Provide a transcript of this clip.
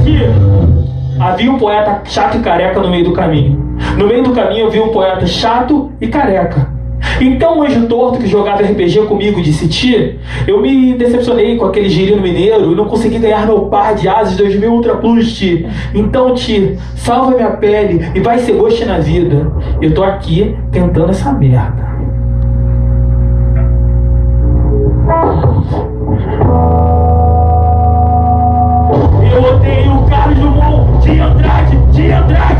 aqui, havia um poeta chato e careca no meio do caminho. No meio do caminho havia um poeta chato e careca. Então o anjo torto que jogava RPG comigo disse: tia, eu me decepcionei com aquele girino mineiro e não consegui ganhar meu par de asas 2000 Ultra Plus, tia. Então, tia, salva minha pele e vai ser gosto na vida. Eu tô aqui tentando essa merda. Eu odeio o Carlos Drummond de Andrade,